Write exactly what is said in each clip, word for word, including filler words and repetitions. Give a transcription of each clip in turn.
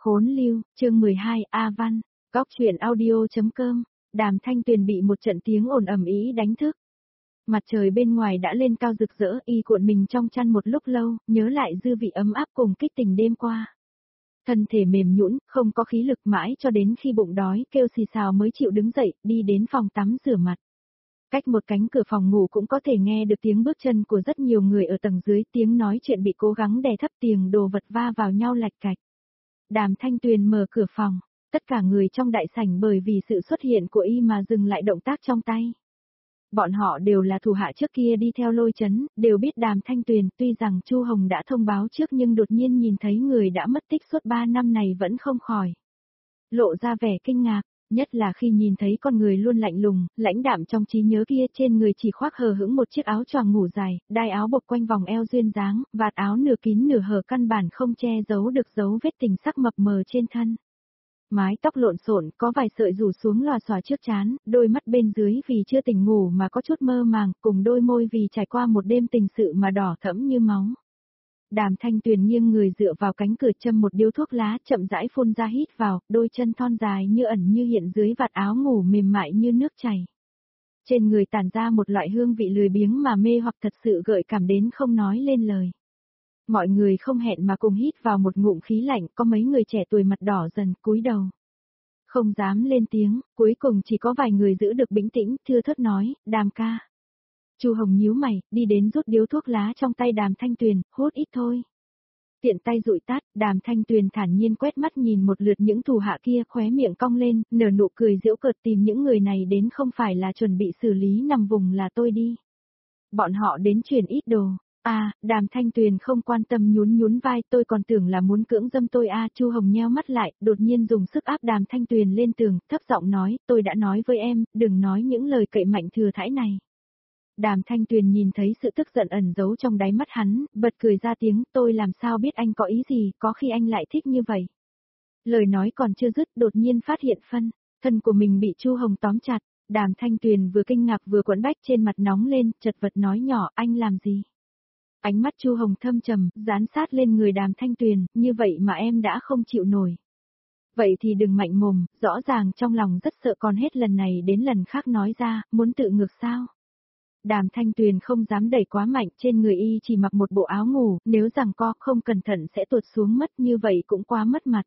Khốn lưu, chương mười hai, A Văn, góc truyện audio.com, Đàm Thanh Tuyền bị một trận tiếng ồn ầm ĩ đánh thức. Mặt trời bên ngoài đã lên cao rực rỡ, y cuộn mình trong chăn một lúc lâu, nhớ lại dư vị ấm áp cùng kích tình đêm qua. Thân thể mềm nhũn, không có khí lực mãi cho đến khi bụng đói kêu xì xào mới chịu đứng dậy, đi đến phòng tắm rửa mặt. Cách một cánh cửa phòng ngủ cũng có thể nghe được tiếng bước chân của rất nhiều người ở tầng dưới, tiếng nói chuyện bị cố gắng đè thấp, tiếng đồ vật va vào nhau lạch cạch. Đàm Thanh Tuyền mở cửa phòng, tất cả người trong đại sảnh bởi vì sự xuất hiện của y mà dừng lại động tác trong tay. Bọn họ đều là thủ hạ trước kia đi theo Lôi Chấn, đều biết Đàm Thanh Tuyền, tuy rằng Chu Hồng đã thông báo trước nhưng đột nhiên nhìn thấy người đã mất tích suốt ba năm này vẫn không khỏi lộ ra vẻ kinh ngạc, nhất là khi nhìn thấy con người luôn lạnh lùng, lãnh đạm trong trí nhớ kia, trên người chỉ khoác hờ hững một chiếc áo choàng ngủ dài, đai áo buộc quanh vòng eo duyên dáng, vạt áo nửa kín nửa hở căn bản không che giấu được dấu vết tình sắc mập mờ trên thân. Mái tóc lộn xộn, có vài sợi rủ xuống lòa xòa trước trán, đôi mắt bên dưới vì chưa tỉnh ngủ mà có chút mơ màng, cùng đôi môi vì trải qua một đêm tình sự mà đỏ thẫm như máu. Đàm Thanh Tuyền nghiêng người dựa vào cánh cửa châm một điếu thuốc lá, chậm rãi phun ra hít vào, đôi chân thon dài như ẩn như hiện dưới vạt áo ngủ mềm mại như nước chảy. Trên người tản ra một loại hương vị lười biếng mà mê hoặc, thật sự gợi cảm đến không nói lên lời. Mọi người không hẹn mà cùng hít vào một ngụm khí lạnh, có mấy người trẻ tuổi mặt đỏ dần, cúi đầu. Không dám lên tiếng, cuối cùng chỉ có vài người giữ được bình tĩnh, thưa thớt nói, Đàm ca. Chu Hồng nhíu mày, đi đến rút điếu thuốc lá trong tay Đàm Thanh Tuyền, hút ít thôi. Tiện tay dụi tắt, Đàm Thanh Tuyền thản nhiên quét mắt nhìn một lượt những thủ hạ kia, khóe miệng cong lên, nở nụ cười giễu cợt, tìm những người này đến không phải là chuẩn bị xử lý nằm vùng là tôi đi. Bọn họ đến chuyển ít đồ. À, Đàm Thanh Tuyền không quan tâm nhún nhún vai, tôi còn tưởng là muốn cưỡng dâm tôi à. Chu Hồng nheo mắt lại, đột nhiên dùng sức áp Đàm Thanh Tuyền lên tường, thấp giọng nói, tôi đã nói với em, đừng nói những lời cậy mạnh thừa thãi này. Đàm Thanh Tuyền nhìn thấy sự tức giận ẩn giấu trong đáy mắt hắn, bật cười ra tiếng, tôi làm sao biết anh có ý gì, có khi anh lại thích như vậy. Lời nói còn chưa dứt, đột nhiên phát hiện phân, thân của mình bị Chu Hồng tóm chặt. Đàm Thanh Tuyền vừa kinh ngạc vừa quẫn bách, trên mặt nóng lên, chật vật nói nhỏ, anh làm gì? Ánh mắt Chu Hồng thâm trầm, dán sát lên người Đàm Thanh Tuyền, như vậy mà em đã không chịu nổi. Vậy thì đừng mạnh mồm, rõ ràng trong lòng rất sợ, còn hết lần này đến lần khác nói ra, muốn tự ngược sao? Đàm Thanh Tuyền không dám đẩy quá mạnh, trên người y chỉ mặc một bộ áo ngủ, nếu rằng co không cẩn thận sẽ tuột xuống mất, như vậy cũng quá mất mặt.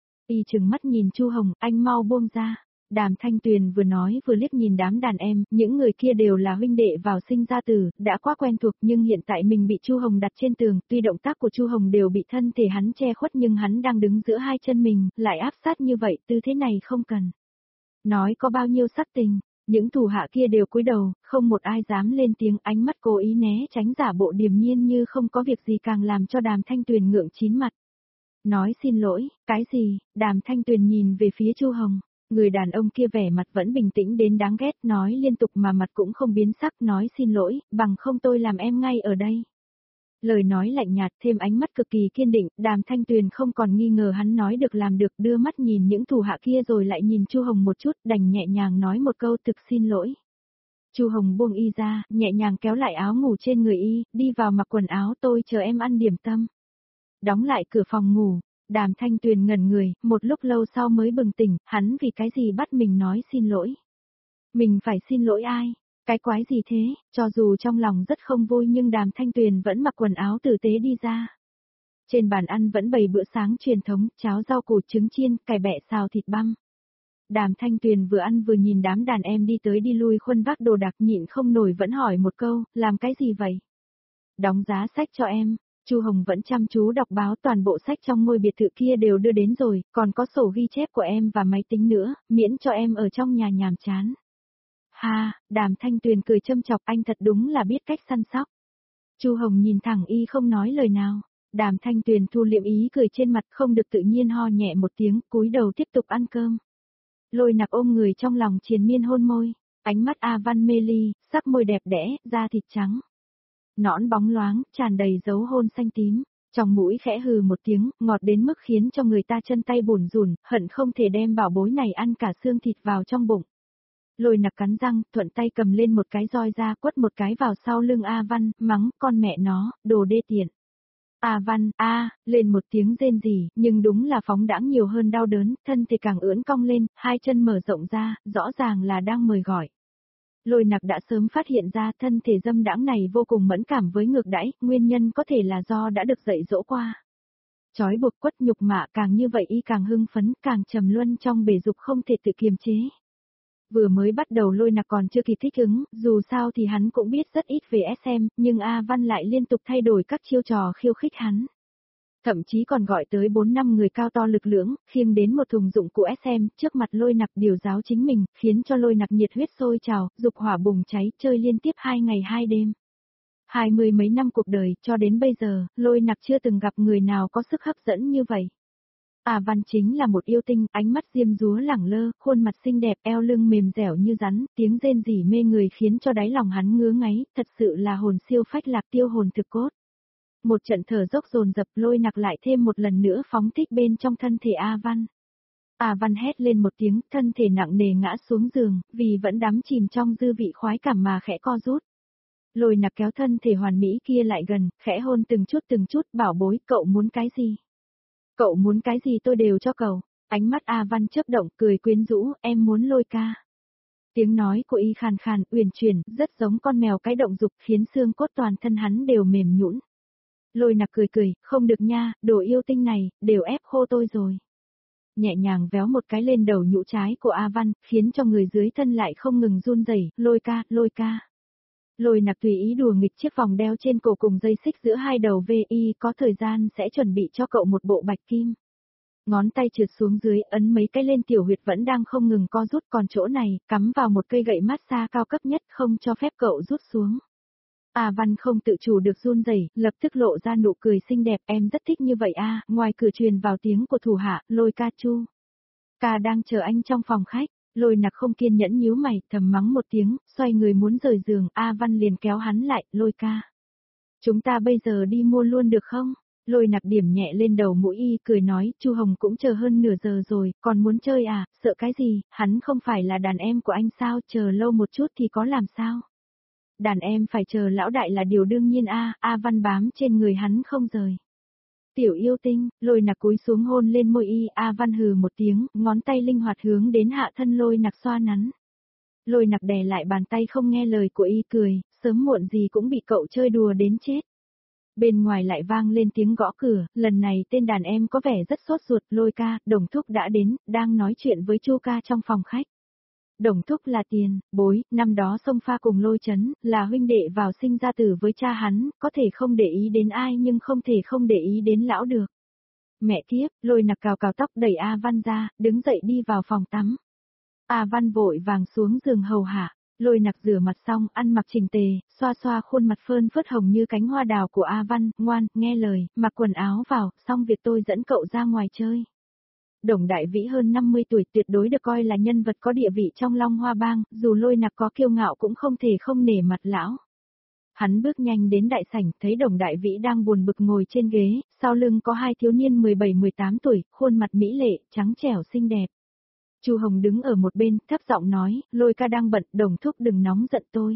Y trừng mắt nhìn Chu Hồng, anh mau buông ra. Đàm Thanh Tuyền vừa nói vừa liếc nhìn đám đàn em, những người kia đều là huynh đệ vào sinh ra tử, đã quá quen thuộc, nhưng hiện tại mình bị Chu Hồng đặt trên tường, tuy động tác của Chu Hồng đều bị thân thể hắn che khuất nhưng hắn đang đứng giữa hai chân mình, lại áp sát như vậy, tư thế này không cần nói có bao nhiêu sắc tình. Những thủ hạ kia đều cúi đầu, không một ai dám lên tiếng, ánh mắt cố ý né tránh, giả bộ điềm nhiên như không có việc gì, càng làm cho Đàm Thanh Tuyền ngượng chín mặt. Nói xin lỗi, cái gì? Đàm Thanh Tuyền nhìn về phía Chu Hồng. Người đàn ông kia vẻ mặt vẫn bình tĩnh đến đáng ghét, nói liên tục mà mặt cũng không biến sắc, nói xin lỗi, bằng không tôi làm em ngay ở đây. Lời nói lạnh nhạt thêm ánh mắt cực kỳ kiên định, Đàm Thanh Tuyền không còn nghi ngờ hắn nói được làm được, đưa mắt nhìn những thủ hạ kia rồi lại nhìn Chu Hồng một chút, đành nhẹ nhàng nói một câu thực xin lỗi. Chu Hồng buông y ra, nhẹ nhàng kéo lại áo ngủ trên người y, đi vào mặc quần áo, tôi chờ em ăn điểm tâm. Đóng lại cửa phòng ngủ. Đàm Thanh Tuyền ngẩn người, một lúc lâu sau mới bừng tỉnh, hắn vì cái gì bắt mình nói xin lỗi? Mình phải xin lỗi ai? Cái quái gì thế? Cho dù trong lòng rất không vui nhưng Đàm Thanh Tuyền vẫn mặc quần áo tử tế đi ra. Trên bàn ăn vẫn bày bữa sáng truyền thống, cháo rau củ trứng chiên, cải bẹ xào thịt băm. Đàm Thanh Tuyền vừa ăn vừa nhìn đám đàn em đi tới đi lui khuân vác đồ đạc, nhịn không nổi vẫn hỏi một câu, làm cái gì vậy? Đóng giá sách cho em. Chu Hồng vẫn chăm chú đọc báo, toàn bộ sách trong ngôi biệt thự kia đều đưa đến rồi, còn có sổ ghi chép của em và máy tính nữa, miễn cho em ở trong nhà nhàm chán. Ha, Đàm Thanh Tuyền cười châm chọc, anh thật đúng là biết cách săn sóc. Chu Hồng nhìn thẳng y không nói lời nào. Đàm Thanh Tuyền thu liệm ý cười trên mặt, không được tự nhiên ho nhẹ một tiếng, cúi đầu tiếp tục ăn cơm. Lôi Nặc ôm người trong lòng triền miên hôn môi, ánh mắt A Văn mê ly, sắc môi đẹp đẽ, da thịt trắng. Nõn bóng loáng, tràn đầy dấu hôn xanh tím, trong mũi khẽ hừ một tiếng, ngọt đến mức khiến cho người ta chân tay bủn rủn, hận không thể đem bảo bối này ăn cả xương thịt vào trong bụng. Lôi Nặc cắn răng, thuận tay cầm lên một cái roi ra, quất một cái vào sau lưng A Văn, mắng, con mẹ nó, đồ đê tiện. A Văn, a, lên một tiếng rên rỉ, nhưng đúng là phóng đãng nhiều hơn đau đớn, thân thì càng ưỡn cong lên, hai chân mở rộng ra, rõ ràng là đang mời gọi. Lôi Nặc đã sớm phát hiện ra thân thể dâm đãng này vô cùng mẫn cảm với ngược đãi, nguyên nhân có thể là do đã được dạy dỗ qua. Chói buộc quất nhục mạ càng như vậy y càng hưng phấn, càng trầm luân trong bể dục không thể tự kiềm chế. Vừa mới bắt đầu Lôi Nặc còn chưa kịp thích ứng, dù sao thì hắn cũng biết rất ít về ét em, nhưng A Văn lại liên tục thay đổi các chiêu trò khiêu khích hắn. Thậm chí còn gọi tới bốn năm người cao to lực lưỡng, khiêng đến một thùng dụng cụ ét em, trước mặt Lôi Nặc điều giáo chính mình, khiến cho Lôi Nặc nhiệt huyết sôi trào, dục hỏa bùng cháy, chơi liên tiếp hai ngày hai đêm. Hai mươi mấy năm cuộc đời, cho đến bây giờ, Lôi Nặc chưa từng gặp người nào có sức hấp dẫn như vậy. A Văn chính là một yêu tinh, ánh mắt diêm dúa lẳng lơ, khuôn mặt xinh đẹp, eo lưng mềm dẻo như rắn, tiếng rên rỉ mê người khiến cho đáy lòng hắn ngứa ngáy, thật sự là hồn siêu phách lạc tiêu hồn thực cốt. Một trận thở dốc dồn dập Lôi Nặc lại thêm một lần nữa phóng thích bên trong thân thể A Văn. A Văn hét lên một tiếng, thân thể nặng nề ngã xuống giường, vì vẫn đắm chìm trong dư vị khoái cảm mà khẽ co rút. Lôi Nặc kéo thân thể hoàn mỹ kia lại gần, khẽ hôn từng chút từng chút, bảo bối, cậu muốn cái gì? Cậu muốn cái gì tôi đều cho cậu. Ánh mắt A Văn chớp động, cười quyến rũ, em muốn Lôi ca. Tiếng nói của y khàn khàn, uyển chuyển, rất giống con mèo cái động dục, khiến xương cốt toàn thân hắn đều mềm nhũn. Lôi Nặc cười cười, không được nha, đồ yêu tinh này, đều ép khô tôi rồi. Nhẹ nhàng véo một cái lên đầu nhũ trái của A Văn, khiến cho người dưới thân lại không ngừng run rẩy. Lôi ca, Lôi ca. Lôi Nặc tùy ý đùa nghịch chiếc vòng đeo trên cổ cùng dây xích giữa hai đầu vi i, có thời gian sẽ chuẩn bị cho cậu một bộ bạch kim. Ngón tay trượt xuống dưới, ấn mấy cái lên tiểu huyệt vẫn đang không ngừng co rút, còn chỗ này, cắm vào một cây gậy massage cao cấp nhất không cho phép cậu rút xuống. A Văn không tự chủ được run rẩy, lập tức lộ ra nụ cười xinh đẹp, em rất thích như vậy a. Ngoài cửa truyền vào tiếng của thủ hạ, Lôi ca chu. Ca đang chờ anh trong phòng khách. Lôi Nặc không kiên nhẫn nhíu mày, thầm mắng một tiếng, xoay người muốn rời giường, A Văn liền kéo hắn lại, Lôi ca. Chúng ta bây giờ đi mua luôn được không? Lôi Nặc điểm nhẹ lên đầu mũi y, cười nói, Chu Hồng cũng chờ hơn nửa giờ rồi, còn muốn chơi à, sợ cái gì, hắn không phải là đàn em của anh sao, chờ lâu một chút thì có làm sao? Đàn em phải chờ lão đại là điều đương nhiên a. A Văn bám trên người hắn không rời. Tiểu yêu tinh, Lôi Nặc cúi xuống hôn lên môi y, A Văn hừ một tiếng, ngón tay linh hoạt hướng đến hạ thân Lôi Nặc xoa nắn. Lôi Nặc đè lại bàn tay không nghe lời của y, cười, sớm muộn gì cũng bị cậu chơi đùa đến chết. Bên ngoài lại vang lên tiếng gõ cửa, lần này tên đàn em có vẻ rất sốt ruột, Lôi ca, Đồng Thúc đã đến, đang nói chuyện với Chu ca trong phòng khách. Đồng Thúc là tiền, bối, năm đó xông pha cùng Lôi Chấn, là huynh đệ vào sinh ra tử với cha hắn, có thể không để ý đến ai nhưng không thể không để ý đến lão được. Mẹ kiếp, Lôi Nặc cào cào tóc đẩy A Văn ra, đứng dậy đi vào phòng tắm. A Văn vội vàng xuống giường hầu hạ, Lôi Nặc rửa mặt xong, ăn mặc chỉnh tề, xoa xoa khuôn mặt phơn phớt hồng như cánh hoa đào của A Văn, ngoan, nghe lời, mặc quần áo vào, xong việc tôi dẫn cậu ra ngoài chơi. Đồng Đại Vĩ hơn năm mươi tuổi, tuyệt đối được coi là nhân vật có địa vị trong Long Hoa Bang, dù Lôi Nặc có kiêu ngạo cũng không thể không nể mặt lão. Hắn bước nhanh đến đại sảnh, thấy Đồng Đại Vĩ đang buồn bực ngồi trên ghế, sau lưng có hai thiếu niên mười bảy mười tám tuổi, khuôn mặt mỹ lệ, trắng trẻo xinh đẹp. Chu Hồng đứng ở một bên, thấp giọng nói, Lôi ca đang bận, Đồng Thúc đừng nóng giận tôi.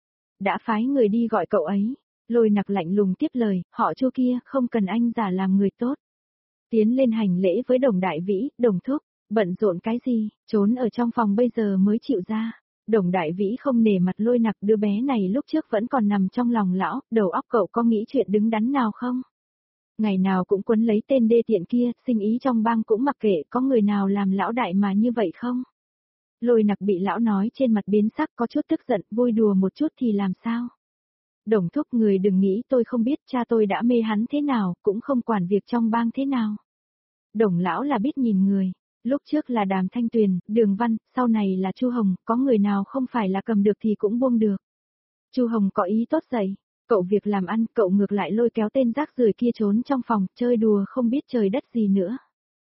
Đã phái người đi gọi cậu ấy. Lôi Nặc lạnh lùng tiếp lời, họ Chu kia, không cần anh giả làm người tốt. Tiến lên hành lễ với Đồng Đại Vĩ, Đồng Thúc, bận rộn cái gì, trốn ở trong phòng bây giờ mới chịu ra. Đồng Đại Vĩ không nể mặt Lôi Nặc, đứa bé này lúc trước vẫn còn nằm trong lòng lão, đầu óc cậu có nghĩ chuyện đứng đắn nào không? Ngày nào cũng quấn lấy tên đê tiện kia, sinh ý trong bang cũng mặc kệ, có người nào làm lão đại mà như vậy không? Lôi Nặc bị lão nói trên mặt biến sắc, có chút tức giận, vui đùa một chút thì làm sao? Đồng Thúc, người đừng nghĩ tôi không biết cha tôi đã mê hắn thế nào, cũng không quản việc trong bang thế nào. Đồng lão là biết nhìn người, lúc trước là Đàm Thanh Tuyền, Đường Văn, sau này là Chu Hồng, có người nào không phải là cầm được thì cũng buông được. Chu Hồng có ý tốt dậy, cậu việc làm ăn, cậu ngược lại lôi kéo tên rác rưởi kia trốn trong phòng, chơi đùa không biết trời đất gì nữa.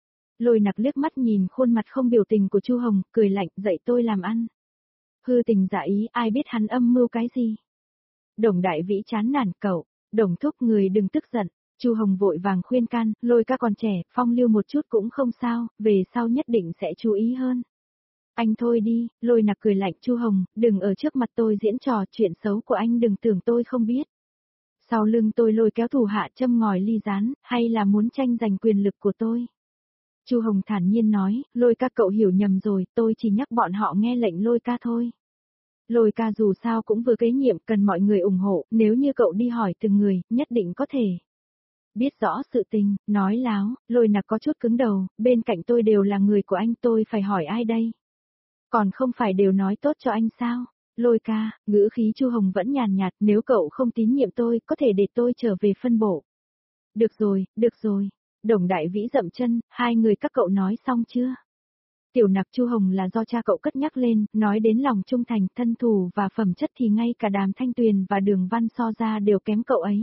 Lôi Nặc liếc mắt nhìn khuôn mặt không biểu tình của Chu Hồng, cười lạnh, dạy tôi làm ăn. Hư tình giả ý, ai biết hắn âm mưu cái gì. Đồng Đại Vĩ chán nản, cậu, Đồng Thúc, người đừng tức giận. Chu Hồng vội vàng khuyên can, Lôi ca còn trẻ, phong lưu một chút cũng không sao, về sau nhất định sẽ chú ý hơn. Anh thôi đi, Lôi Nặc cười lạnh, Chu Hồng, đừng ở trước mặt tôi diễn trò, chuyện xấu của anh đừng tưởng tôi không biết. Sau lưng tôi lôi kéo thủ hạ châm ngòi ly gián, hay là muốn tranh giành quyền lực của tôi? Chu Hồng thản nhiên nói, Lôi ca cậu hiểu nhầm rồi, tôi chỉ nhắc bọn họ nghe lệnh Lôi ca thôi. Lôi ca dù sao cũng vừa kế nhiệm, cần mọi người ủng hộ, nếu như cậu đi hỏi từng người, nhất định có thể biết rõ sự tình. Nói láo, Lôi Nặc có chút cứng đầu, bên cạnh tôi đều là người của anh, tôi phải hỏi ai đây? Còn không phải đều nói tốt cho anh sao? Lôi ca, ngữ khí Chu Hồng vẫn nhàn nhạt, nếu cậu không tín nhiệm tôi, có thể để tôi trở về phân bộ. Được rồi, được rồi. Đồng Đại Vĩ dậm chân, hai người các cậu nói xong chưa? Tiểu Nặc Chu Hồng là do cha cậu cất nhắc lên, nói đến lòng trung thành, thân thù và phẩm chất thì ngay cả Đàm Thanh Tuyền và Đường Văn so ra đều kém cậu ấy.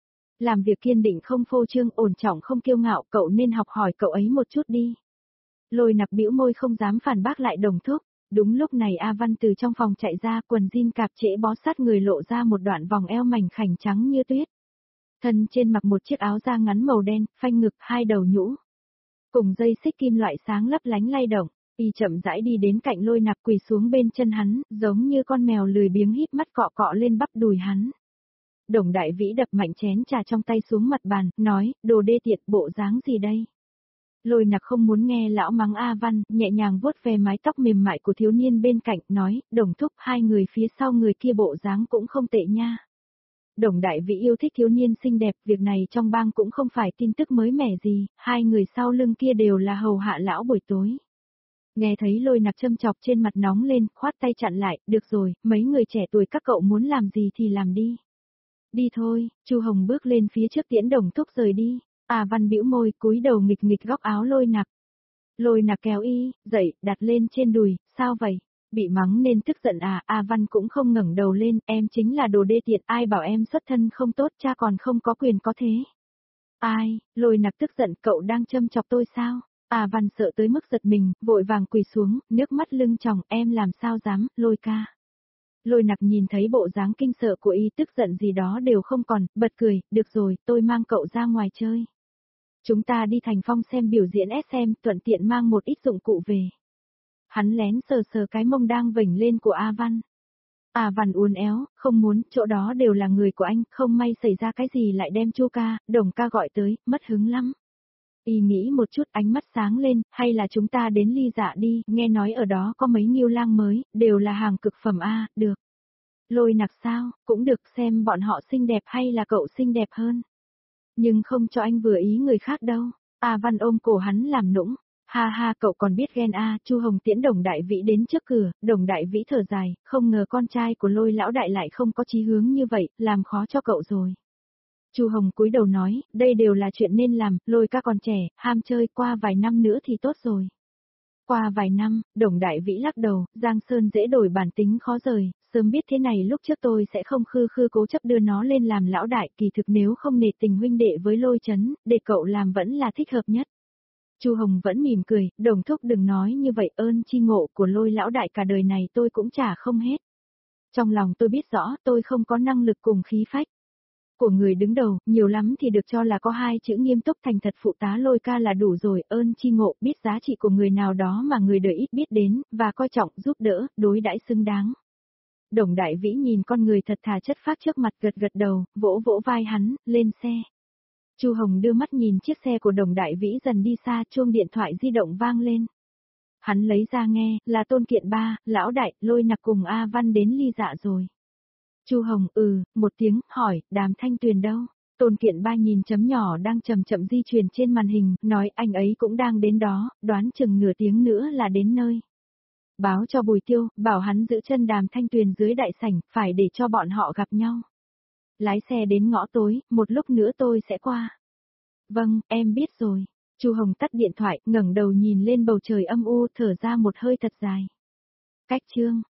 Làm việc kiên định không phô trương, ổn trọng không kiêu ngạo, cậu nên học hỏi cậu ấy một chút đi. Lôi Nặc bĩu môi không dám phản bác lại Đồng Thúc. Đúng lúc này A Văn từ trong phòng chạy ra, quần jean cạp trễ bó sát người lộ ra một đoạn vòng eo mảnh khảnh trắng như tuyết. Thân trên mặc một chiếc áo da ngắn màu đen, phanh ngực, hai đầu nhũ. Cùng dây xích kim loại sáng lấp lánh lay động, y chậm rãi đi đến cạnh Lôi Nặc, quỳ xuống bên chân hắn, giống như con mèo lười biếng híp mắt cọ cọ lên bắp đùi hắn. Đồng Đại Vĩ đập mạnh chén trà trong tay xuống mặt bàn, nói, đồ đê tiện, bộ dáng gì đây? Lôi Nặc không muốn nghe lão mắng A Văn, nhẹ nhàng vuốt về mái tóc mềm mại của thiếu niên bên cạnh, nói, Đồng Thúc, hai người phía sau người kia bộ dáng cũng không tệ nha. Đồng Đại Vĩ yêu thích thiếu niên xinh đẹp, việc này trong bang cũng không phải tin tức mới mẻ gì, hai người sau lưng kia đều là hầu hạ lão buổi tối. Nghe thấy Lôi Nặc châm chọc trên mặt nóng lên, khoát tay chặn lại, được rồi, mấy người trẻ tuổi các cậu muốn làm gì thì làm đi. Đi thôi, Chu Hồng bước lên phía trước tiễn Đồng Thúc rời đi. A Văn bĩu môi, cúi đầu nghịch nghịch góc áo Lôi Nặc. Lôi Nặc kéo y, dậy, đặt lên trên đùi, sao vậy? Bị mắng nên tức giận à? A Văn cũng không ngẩng đầu lên, em chính là đồ đê tiện, ai bảo em xuất thân không tốt, cha còn không có quyền có thế. Ai? Lôi Nặc tức giận, cậu đang châm chọc tôi sao? A Văn sợ tới mức giật mình, vội vàng quỳ xuống, nước mắt lưng tròng, em làm sao dám, Lôi ca. Lôi Nặc nhìn thấy bộ dáng kinh sợ của y, tức giận gì đó đều không còn, bật cười, được rồi, tôi mang cậu ra ngoài chơi. Chúng ta đi Thành Phong xem biểu diễn ét em, thuận tiện mang một ít dụng cụ về. Hắn lén sờ sờ cái mông đang vểnh lên của A Văn. A Văn uốn éo, không muốn, chỗ đó đều là người của anh, không may xảy ra cái gì lại đem Chu ca, Đồng ca gọi tới, mất hứng lắm. Y nghĩ một chút, ánh mắt sáng lên, hay là chúng ta đến Ly Dạ đi, nghe nói ở đó có mấy nghiêu lang mới, đều là hàng cực phẩm A, được. Lôi Nặc sao, cũng được, xem bọn họ xinh đẹp hay là cậu xinh đẹp hơn. Nhưng không cho anh vừa ý người khác đâu. A Văn ôm cổ hắn làm nũng. Ha ha, cậu còn biết ghen a. Chu Hồng tiễn Đồng Đại Vĩ đến trước cửa, Đồng Đại Vĩ thở dài, không ngờ con trai của Lôi lão đại lại không có chí hướng như vậy, làm khó cho cậu rồi. Chu Hồng cúi đầu nói, đây đều là chuyện nên làm, Lôi ca còn trẻ, ham chơi, qua vài năm nữa thì tốt rồi. Qua vài năm, Đồng Đại Vĩ lắc đầu, Giang Sơn dễ đổi bản tính khó rời, sớm biết thế này lúc trước tôi sẽ không khư khư cố chấp đưa nó lên làm lão đại, kỳ thực nếu không nể tình huynh đệ với Lôi Chấn, để cậu làm vẫn là thích hợp nhất. Chu Hồng vẫn mỉm cười, Đồng Thúc đừng nói như vậy, ơn chi ngộ của Lôi lão đại cả đời này tôi cũng trả không hết. Trong lòng tôi biết rõ tôi không có năng lực cùng khí phách của người đứng đầu, nhiều lắm thì được cho là có hai chữ nghiêm túc thành thật phụ tá Lôi ca là đủ rồi, ơn chi ngộ, biết giá trị của người nào đó mà người đời ít biết đến, và coi trọng, giúp đỡ, đối đãi xứng đáng. Đồng Đại Vĩ nhìn con người thật thà chất phác trước mặt, gật gật đầu, vỗ vỗ vai hắn, lên xe. Chu Hồng đưa mắt nhìn chiếc xe của Đồng Đại Vĩ dần đi xa, chuông điện thoại di động vang lên. Hắn lấy ra nghe, là Tôn Kiện Ba, lão đại, Lôi Nặc cùng A Văn đến Ly Dạ rồi. Chu Hồng, ừ, một tiếng, hỏi, Đàm Thanh Tuyền đâu? Tôn Kiện Ba nhìn chấm nhỏ đang chậm chậm di chuyển trên màn hình, nói anh ấy cũng đang đến đó, đoán chừng nửa tiếng nữa là đến nơi. Báo cho Bùi Tiêu, bảo hắn giữ chân Đàm Thanh Tuyền dưới đại sảnh, phải để cho bọn họ gặp nhau. Lái xe đến ngõ tối, một lúc nữa tôi sẽ qua. Vâng, em biết rồi. Chu Hồng tắt điện thoại, ngẩng đầu nhìn lên bầu trời âm u, thở ra một hơi thật dài. Cách chương